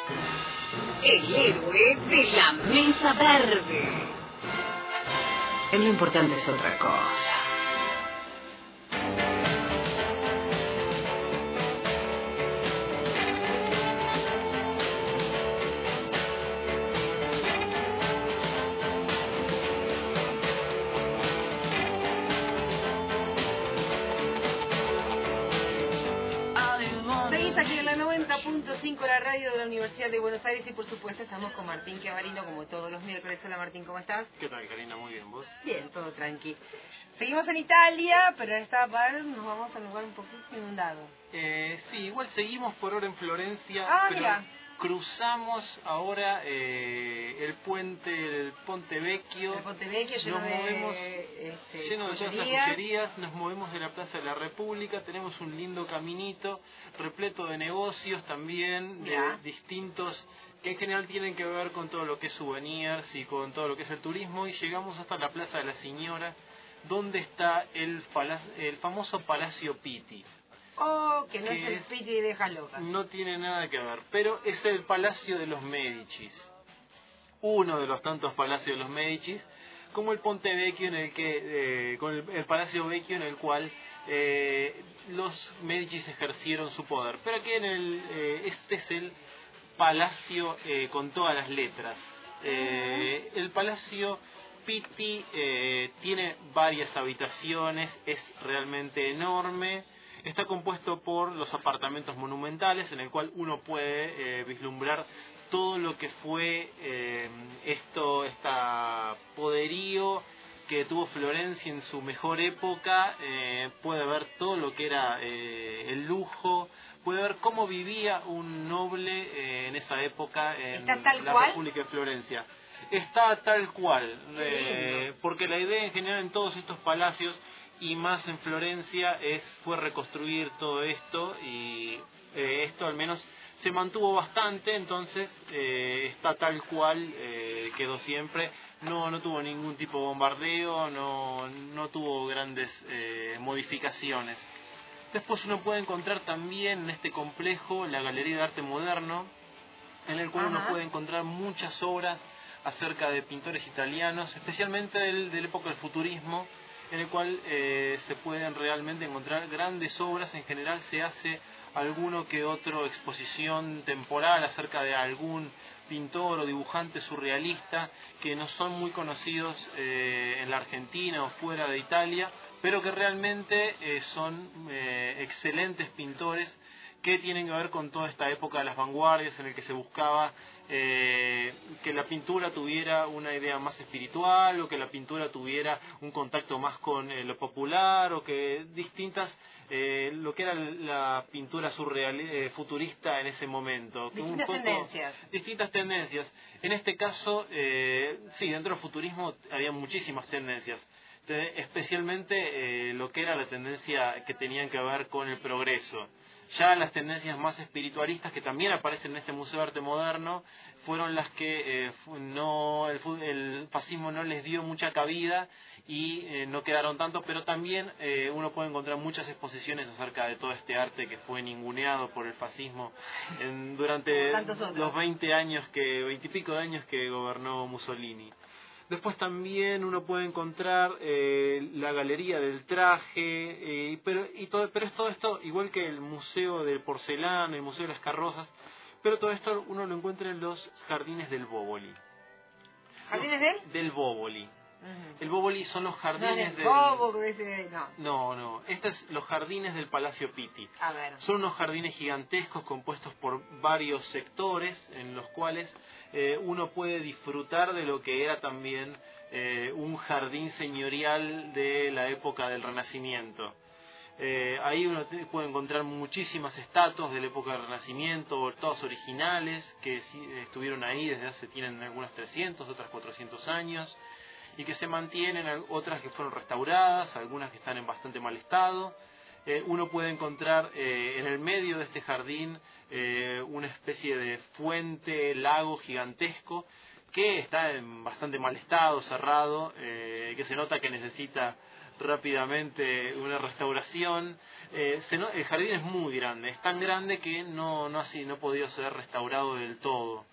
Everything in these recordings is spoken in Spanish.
El héroe de la mesa verde. Lo importante es otra cosa. Aquí en la 90.5, la radio de la Universidad de Buenos Aires, y por supuesto estamos con Martín Chiavarino como todos los miércoles. Hola Martín, ¿cómo estás? ¿Qué tal, Karina? Muy bien, ¿vos? Bien, todo tranqui. Seguimos en Italia, pero en esta parte nos vamos a un lugar un poquito inundado. Sí, igual seguimos por ahora en Florencia, pero mira. Cruzamos ahora el Ponte Vecchio. El Ponte Vecchio lleno lleno de todas las joyerías, nos movemos de la Plaza de la República, tenemos un lindo caminito repleto de negocios también, de distintos, que en general tienen que ver con todo lo que es souvenirs y con todo lo que es el turismo, y llegamos hasta la Plaza de la Señora, donde está el famoso Palacio Pitti. Oh, que no es el Pitti de Vieja Loca. No tiene nada que ver, pero es el Palacio de los Médicis. Uno de los tantos palacios de los Médicis, como el Ponte Vecchio, en el que, con el Palacio Vecchio, en el cual los Médicis ejercieron su poder. Pero aquí este es el palacio con todas las letras. El Palacio Pitti tiene varias habitaciones, es realmente enorme. Está compuesto por los apartamentos monumentales, en el cual uno puede vislumbrar todo lo que fue poderío que tuvo Florencia en su mejor época. Puede ver todo lo que era el lujo, puede ver cómo vivía un noble en esa época en la República de Florencia. Está tal cual, porque la idea en general en todos estos palacios, y más en Florencia, fue reconstruir todo esto, y esto al menos se mantuvo bastante, entonces está tal cual, quedó siempre. No tuvo ningún tipo de bombardeo, no tuvo grandes modificaciones. Después uno puede encontrar también en este complejo la Galería de Arte Moderno, en el cual uno puede encontrar muchas obras acerca de pintores italianos, especialmente de la época del futurismo, en el cual se pueden realmente encontrar grandes obras. En general se hace alguno que otro exposición temporal acerca de algún pintor o dibujante surrealista que no son muy conocidos en la Argentina o fuera de Italia, pero que realmente son excelentes pintores que tienen que ver con toda esta época de las vanguardias, en el que se buscaba que la pintura tuviera una idea más espiritual, o que la pintura tuviera un contacto más con lo popular, o que lo que era la pintura futurista en ese momento. Distintas tendencias. En este caso, sí, dentro del futurismo había muchísimas tendencias. Especialmente lo que era la tendencia que tenían que ver con el progreso. Ya las tendencias más espiritualistas, que también aparecen en este Museo de Arte Moderno, fueron las que el fascismo no les dio mucha cabida y no quedaron tanto, pero también uno puede encontrar muchas exposiciones acerca de todo este arte que fue ninguneado por el fascismo durante los 20 y pico de años que gobernó Mussolini. Después también uno puede encontrar la Galería del Traje, pero es todo esto igual que el Museo del Porcelana, el Museo de las Carrozas, pero todo esto uno lo encuentra en los Jardines del Bóboli. ¿Jardines del Bóboli? El Bóboli son los jardines estos son los jardines del Palacio Pitti. Son unos jardines gigantescos compuestos por varios sectores, en los cuales uno puede disfrutar de lo que era también un jardín señorial de la época del Renacimiento. Ahí uno puede encontrar muchísimas estatuas de la época del Renacimiento, todas originales, que estuvieron ahí tienen algunas 300, otras 400 años, y que se mantienen, otras que fueron restauradas, algunas que están en bastante mal estado. Uno puede encontrar en el medio de este jardín una especie de fuente, lago gigantesco, que está en bastante mal estado, cerrado, que se nota que necesita rápidamente una restauración. El jardín es muy grande, es tan grande que no ha podido ser restaurado del todo.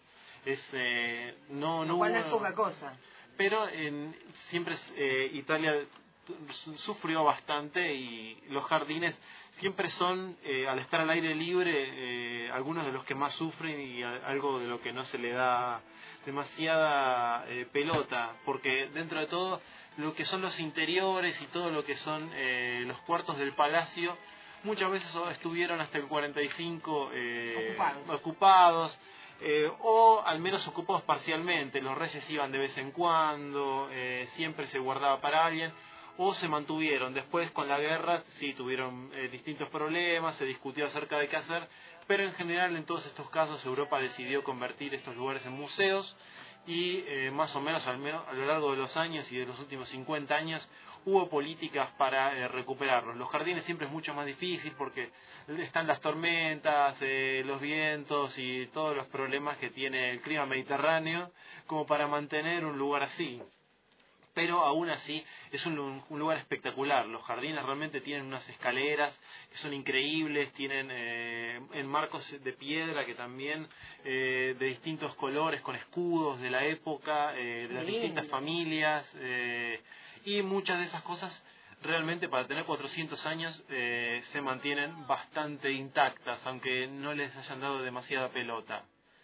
Lo cual no es poca cosa. Pero siempre Italia sufrió bastante y los jardines siempre son, al estar al aire libre, algunos de los que más sufren y algo de lo que no se le da demasiada pelota, porque dentro de todo lo que son los interiores y todo lo que son los cuartos del palacio muchas veces estuvieron hasta el 45 ocupados. O al menos ocupados parcialmente. Los reyes iban de vez en cuando, siempre se guardaba para alguien, o se mantuvieron. Después con la guerra sí tuvieron distintos problemas, se discutió acerca de qué hacer, pero en general en todos estos casos Europa decidió convertir estos lugares en museos y más o menos, al menos a lo largo de los años y de los últimos 50 años hubo políticas para recuperarlos. Los jardines siempre es mucho más difícil porque están las tormentas, los vientos y todos los problemas que tiene el clima mediterráneo como para mantener un lugar así. Pero aún así es un lugar espectacular. Los jardines realmente tienen unas escaleras que son increíbles, tienen enmarcos de piedra que también de distintos colores, con escudos de la época, de las distintas familias, y muchas de esas cosas realmente para tener 400 años se mantienen bastante intactas, aunque no les hayan dado demasiada pelota.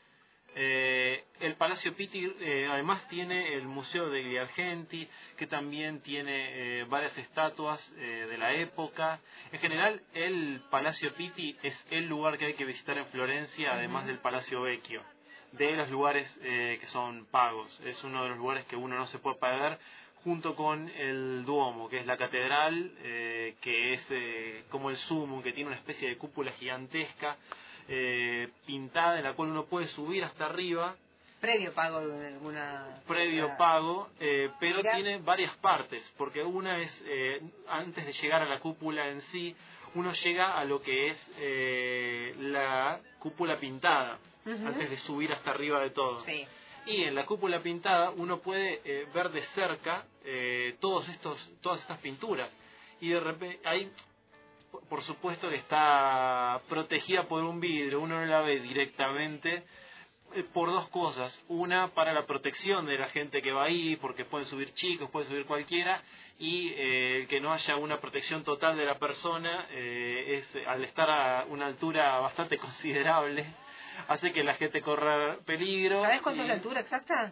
El Palacio Pitti además tiene el Museo degli Argenti, que también tiene varias estatuas de la época. En general, el Palacio Pitti es el lugar que hay que visitar en Florencia, además del Palacio Vecchio, de los lugares que son pagos. Es uno de los lugares que uno no se puede perder, junto con el Duomo, que es la catedral, que es como el Sumum, que tiene una especie de cúpula gigantesca, pintada, en la cual uno puede subir hasta arriba. Previo pago de alguna... Previo pago, pero tiene varias partes, porque una es, antes de llegar a la cúpula en sí, uno llega a lo que es la cúpula pintada, antes de subir hasta arriba de todo. Sí. Y en la cúpula pintada uno puede ver de cerca todas estas pinturas. Y de repente, ahí, por supuesto que está protegida por un vidrio, uno no la ve directamente, por dos cosas. Una, para la protección de la gente que va ahí, porque pueden subir chicos, puede subir cualquiera, y que no haya una protección total de la persona, al estar a una altura bastante considerable, hace que la gente corra peligro. ¿Sabes cuánto es la altura exacta?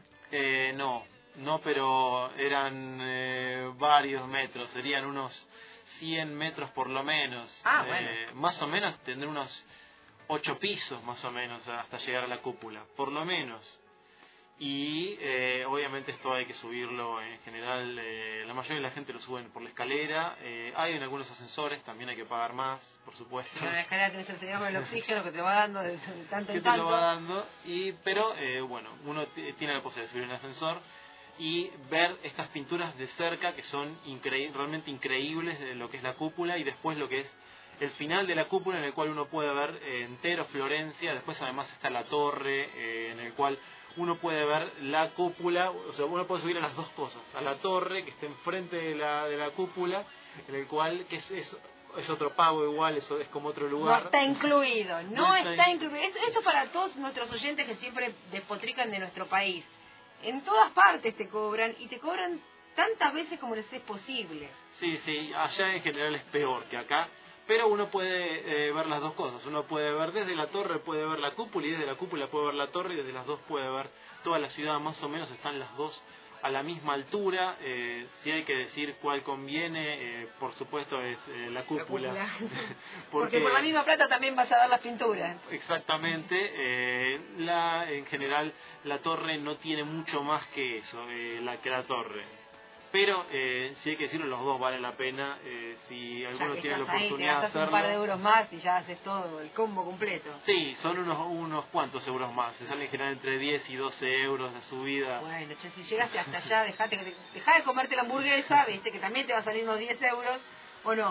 No, pero eran varios metros, serían unos 100 metros por lo menos. Bueno. Más o menos tendré unos 8 pisos más o menos hasta llegar a la cúpula, por lo menos. Y obviamente esto hay que subirlo en general, la mayoría de la gente lo suben por la escalera. Hay en algunos ascensores, también hay que pagar más, por supuesto. Pero en la escalera tenés el señor con el oxígeno que te va dando de tanto en tanto. Que te lo va dando, pero bueno, uno tiene la posibilidad de subir en el ascensor y ver estas pinturas de cerca, que son realmente increíbles, de lo que es la cúpula, y después lo que es el final de la cúpula, en el cual uno puede ver entero Florencia. Después además está la torre, en el cual uno puede ver la cúpula, o sea, uno puede subir a las dos cosas, a la torre que está enfrente de la cúpula, en el cual que es otro pago igual, eso es como otro lugar. No está incluido, no está incluido. Esto para todos nuestros oyentes que siempre despotrican de nuestro país. En todas partes te cobran, y te cobran tantas veces como les es posible. Sí, allá en general es peor que acá, pero uno puede ver las dos cosas. Uno puede ver desde la torre, puede ver la cúpula, y desde la cúpula puede ver la torre, y desde las dos puede ver toda la ciudad. Más o menos están las dos a la misma altura. Si hay que decir cuál conviene, por supuesto es la cúpula. Porque por la misma plata también vas a ver las pinturas. Exactamente. En general la torre no tiene mucho más que eso, que la torre. Pero si hay que decirlo, los dos valen la pena. Si alguno tiene la oportunidad de hacerlo, un par de euros más y ya haces todo el combo completo. Sí, son unos cuantos euros más. Se sale en general entre 10 y 12 euros de subida. Bueno, si llegaste hasta allá, dejá de comerte la hamburguesa, viste que también te va a salir unos 10 euros, ¿o no?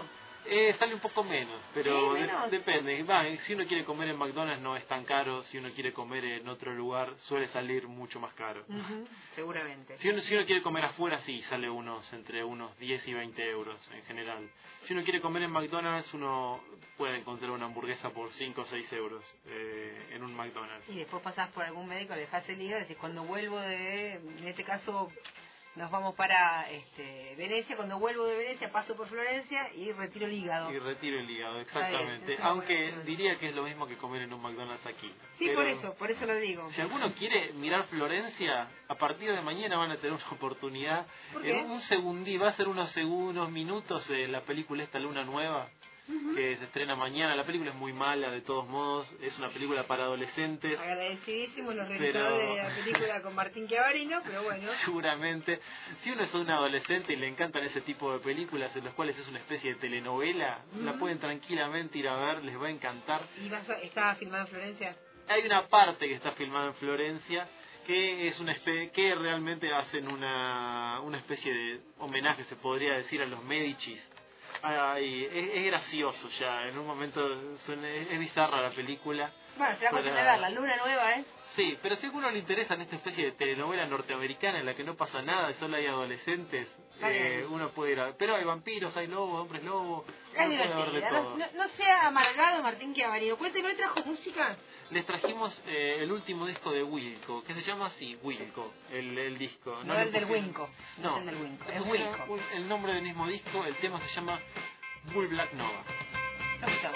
Sale un poco menos, pero ¿Sí, menos? depende. Si uno quiere comer en McDonald's no es tan caro, si uno quiere comer en otro lugar suele salir mucho más caro. Seguramente. Si uno quiere comer afuera, sí, sale entre unos 10 y 20 euros en general. Si uno quiere comer en McDonald's, uno puede encontrar una hamburguesa por 5 o 6 euros en un McDonald's. Y después pasás por algún médico, le dejás el hígado y decís, cuando vuelvo en este caso... Nos vamos para Venecia. Cuando vuelvo de Venecia paso por Florencia y retiro el hígado. Exactamente. Aunque diría que es lo mismo que comer en un McDonald's aquí. Sí, pero por eso lo digo. Si alguno quiere mirar Florencia, a partir de mañana van a tener una oportunidad. En un segundí, va a ser unos minutos la película esta Luna Nueva. Que se estrena mañana. La película es muy mala, de todos modos. Es una película para adolescentes. Agradecidísimos los realizadores de la película con Martín Chiavarino, pero bueno. Seguramente. Si uno es un adolescente y le encantan ese tipo de películas en las cuales es una especie de telenovela, la pueden tranquilamente ir a ver, les va a encantar. ¿Y está filmada en Florencia? Hay una parte que está filmada en Florencia que es que realmente hacen una especie de homenaje, se podría decir, a los Médicis. Es gracioso ya, en un momento es bizarra la película. Bueno, será cuestión de ver la Luna Nueva, ¿eh? Sí, pero si a uno le interesa en esta especie de telenovela norteamericana en la que no pasa nada y solo hay adolescentes, uno puede ir a... Pero hay vampiros, hay lobos, hombres lobos, es divertida, no sea amargado Martín Chiavarino. Cuénteme, ¿trajo música? Les trajimos el último disco de Wilco, que se llama así, Wilco, el disco. No el del Winco. No, el del Winco, es Wilco. El nombre del mismo disco, el tema se llama Bull Black Nova. Lo escuchamos.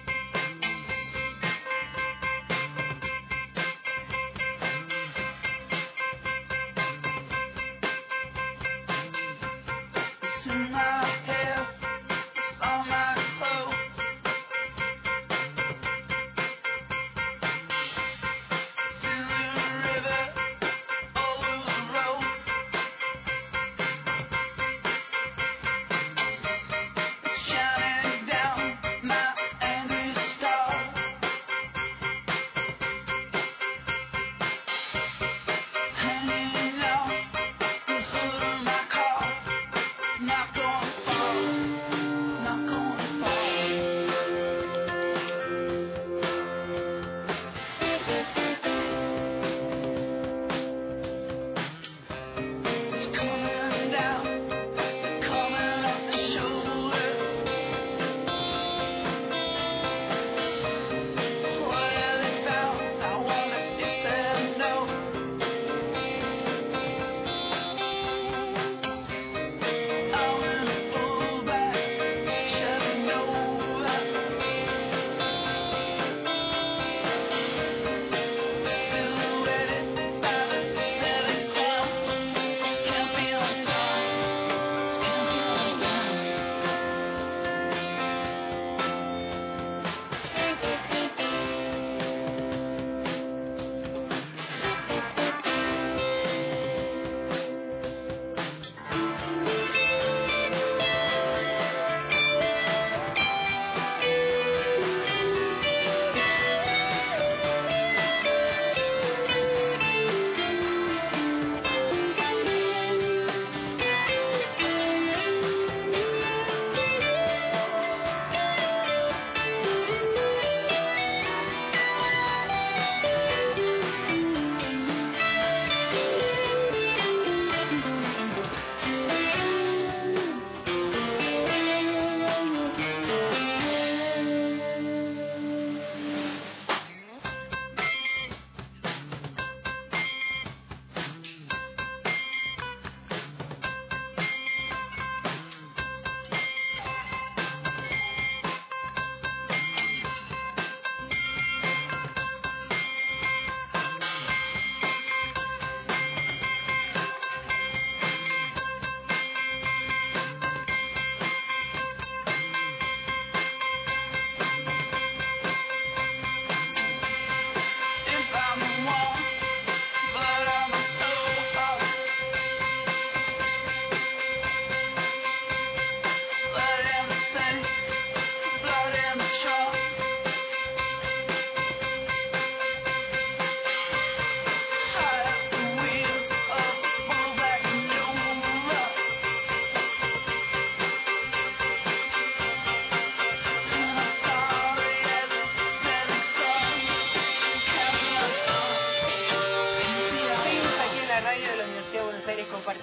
In my hair, it's on my clothes. It's in the river, over the road. It's shining down my angry star. Hanging out the hood of my car. Not gonna fall.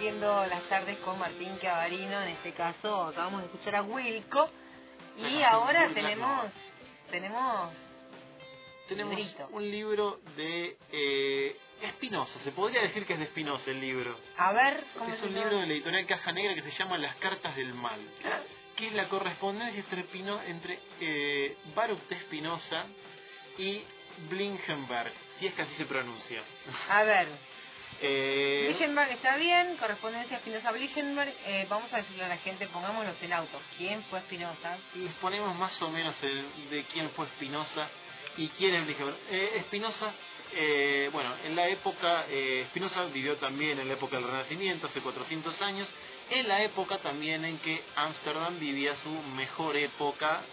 compartiendo las tardes con Martín Cavarino. En este caso acabamos de escuchar a Wilco y Bueno, ahora muy tenemos Tenemos un libro de Espinosa. Se podría decir que es de Espinosa el libro. A ver, ¿cómo Es se un llama? libro de la editorial Caja Negra que se llama Las Cartas del Mal, que es la correspondencia entre Baruch de Espinosa y Blingenberg, si es que así se pronuncia. A ver, Eh, Blingenberg está bien, correspondencia Espinosa-Blingenberg. Vamos a decirle a la gente, pongámonos en auto. ¿Quién fue Espinosa? Les ponemos más o menos de quién fue Espinosa y quién es Blingenberg. Espinosa, bueno, en la época, Espinosa vivió también en la época del Renacimiento, hace 400 años, en la época también en que Ámsterdam vivía su mejor época,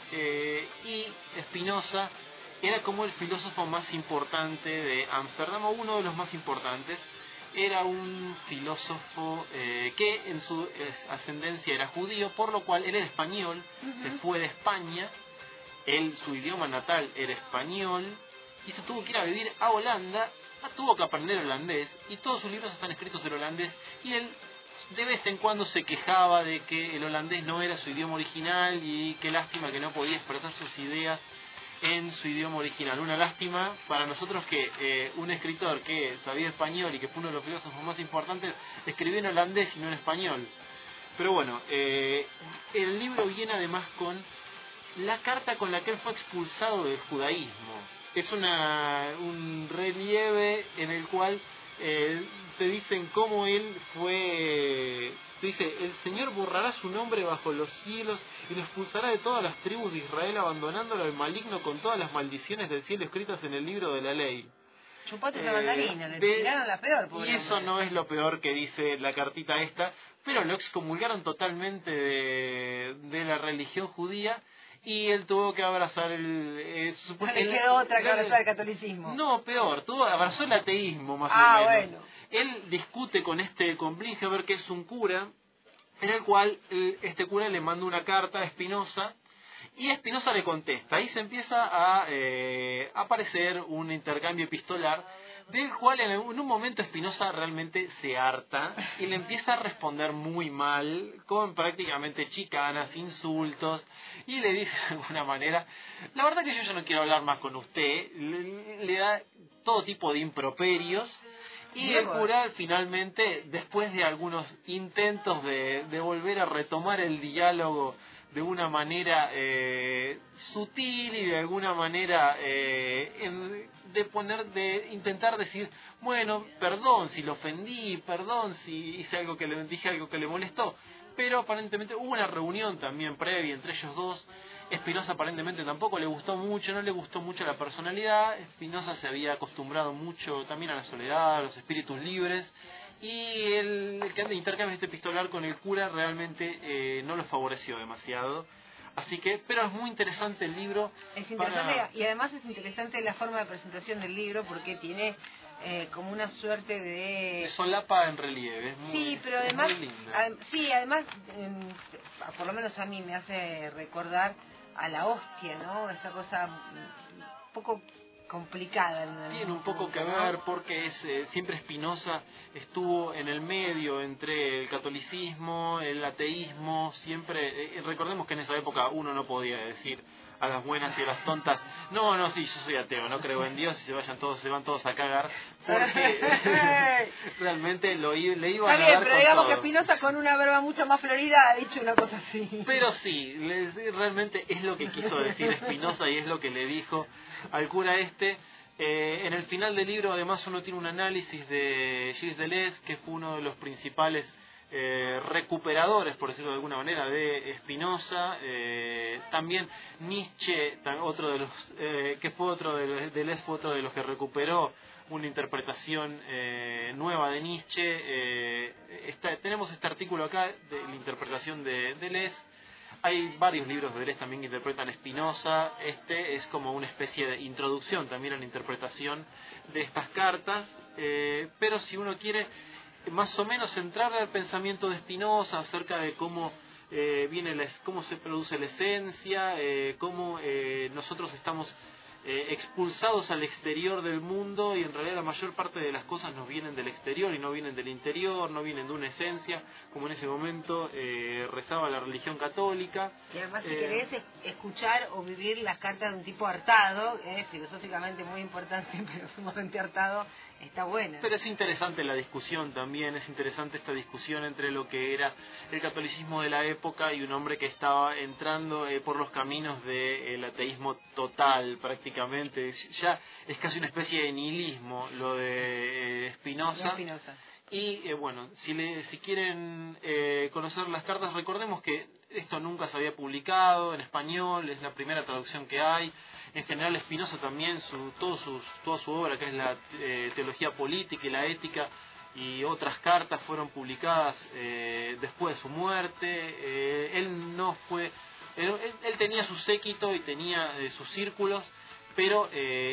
y Espinosa era como el filósofo más importante de Ámsterdam, o uno de los más importantes. Era un filósofo que en su ascendencia era judío, por lo cual él era español, se fue de España, su idioma natal era español, y se tuvo que ir a vivir a Holanda, tuvo que aprender holandés, y todos sus libros están escritos en holandés, y él de vez en cuando se quejaba de que el holandés no era su idioma original, y qué lástima que no podía expresar sus ideas en su idioma original. Una lástima para nosotros que un escritor que sabía español y que fue uno de los filósofos más importantes escribió en holandés y no en español. Pero bueno, el libro viene además con la carta con la que él fue expulsado del judaísmo. Es un relieve en el cual te dicen cómo él fue. Dice: el Señor borrará su nombre bajo los cielos y lo expulsará de todas las tribus de Israel, abandonándolo al maligno con todas las maldiciones del cielo escritas en el libro de la ley. Chupate la mandarina, le tiraron la peor. Y eso hombre. no es lo peor que dice la cartita esta, pero lo excomulgaron totalmente de la religión judía, y él tuvo que abrazar No le quedó otra que abrazar el catolicismo. No, peor, abrazó el ateísmo más o menos. Bueno. Él discute con Blingenberg, que es un cura, en el cual este cura le manda una carta a Espinosa, y Espinosa le contesta. Ahí se empieza a aparecer un intercambio epistolar, del cual en un momento Espinosa realmente se harta y le empieza a responder muy mal, con prácticamente chicanas, insultos, y le dice de alguna manera: la verdad que yo ya no quiero hablar más con usted. Le da todo tipo de improperios. Y el cura finalmente, después de algunos intentos de volver a retomar el diálogo de una manera sutil y de alguna manera de intentar decir: bueno, perdón si lo ofendí, perdón si dije algo que le molestó, pero aparentemente hubo una reunión también previa entre ellos dos. Espinosa aparentemente tampoco le gustó mucho, no le gustó mucho la personalidad. Espinosa se había acostumbrado mucho también a la soledad, a los espíritus libres, y el intercambio este epistolar con el cura realmente no lo favoreció demasiado. Así que, pero es muy interesante el libro. Es interesante, y además es interesante la forma de presentación del libro, porque tiene como una suerte de solapa en relieve. Es muy, sí, pero además, muy linda. además por lo menos a mí me hace recordar a la hostia, ¿no? Esta cosa un poco complicada. Tiene un poco que ver porque siempre Espinosa estuvo en el medio entre el catolicismo, el ateísmo, siempre. Recordemos que en esa época uno no podía decir a las buenas y a las tontas: no, sí, yo soy ateo, no creo en Dios, y se van todos a cagar, porque realmente le iban a dar pero con digamos todo. que Espinosa, con una verba mucho más florida, ha dicho una cosa así. Pero sí, realmente es lo que quiso decir Espinosa, y es lo que le dijo al cura este. En el final del libro además uno tiene un análisis de Gilles Deleuze, que fue uno de los principales recuperadores, por decirlo de alguna manera, de Spinoza. También Nietzsche, otro de los que fue otro de Deleuze, fue otro de los que recuperó una interpretación nueva de Nietzsche. Tenemos este artículo acá de la interpretación de Deleuze. Hay varios libros de Deleuze también que interpretan Spinoza. Este es como una especie de introducción también a la interpretación de estas cartas, pero si uno quiere más o menos entrar al pensamiento de Spinoza acerca de cómo cómo se produce la esencia, cómo nosotros estamos expulsados al exterior del mundo, y en realidad la mayor parte de las cosas nos vienen del exterior y no vienen del interior, no vienen de una esencia, como en ese momento rezaba la religión católica. Y además si querés escuchar o vivir las cartas de un tipo hartado, filosóficamente muy importante, pero sumamente hartado, está buena. Pero es interesante la discusión también, es interesante esta discusión entre lo que era el catolicismo de la época y un hombre que estaba entrando por los caminos del ateísmo total prácticamente. Ya es casi una especie de nihilismo lo de Spinoza. Y bueno, si quieren conocer las cartas, recordemos que esto nunca se había publicado en español, es la primera traducción que hay. En general Spinoza también, toda su obra, que es la teología política y la ética, y otras cartas fueron publicadas después de su muerte. Él tenía su séquito y tenía sus círculos, pero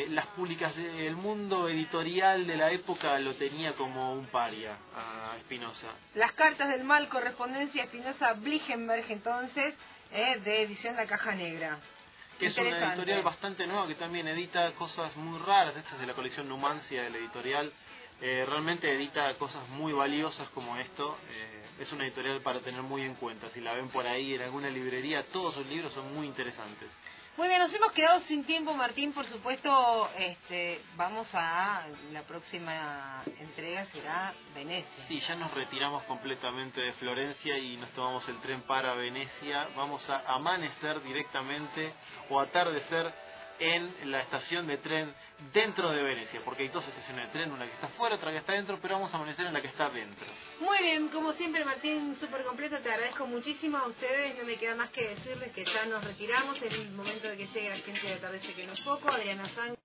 el mundo editorial de la época lo tenía como un paria a Spinoza. Las cartas del mal, correspondencia Spinoza-Blichenberg, entonces, de edición La Caja Negra. Que es una editorial bastante nueva, que también edita cosas muy raras. Esto es de la colección Numancia de la editorial. Realmente edita cosas muy valiosas como esto. Es una editorial para tener muy en cuenta. Si la ven por ahí en alguna librería, todos sus libros son muy interesantes. Muy bien, nos hemos quedado sin tiempo, Martín. Por supuesto, vamos a la próxima entrega, será Venecia. Sí, ya nos retiramos completamente de Florencia y nos tomamos el tren para Venecia. Vamos a amanecer directamente o atardecer en la estación de tren dentro de Venecia, porque hay dos estaciones de tren, una que está afuera, otra que está dentro, pero vamos a amanecer en la que está dentro. Muy bien, como siempre, Martín, súper completo, te agradezco muchísimo a ustedes, no me queda más que decirles que ya nos retiramos, es el momento de que llegue la gente de Atardece que no es poco, Adriana Sánchez.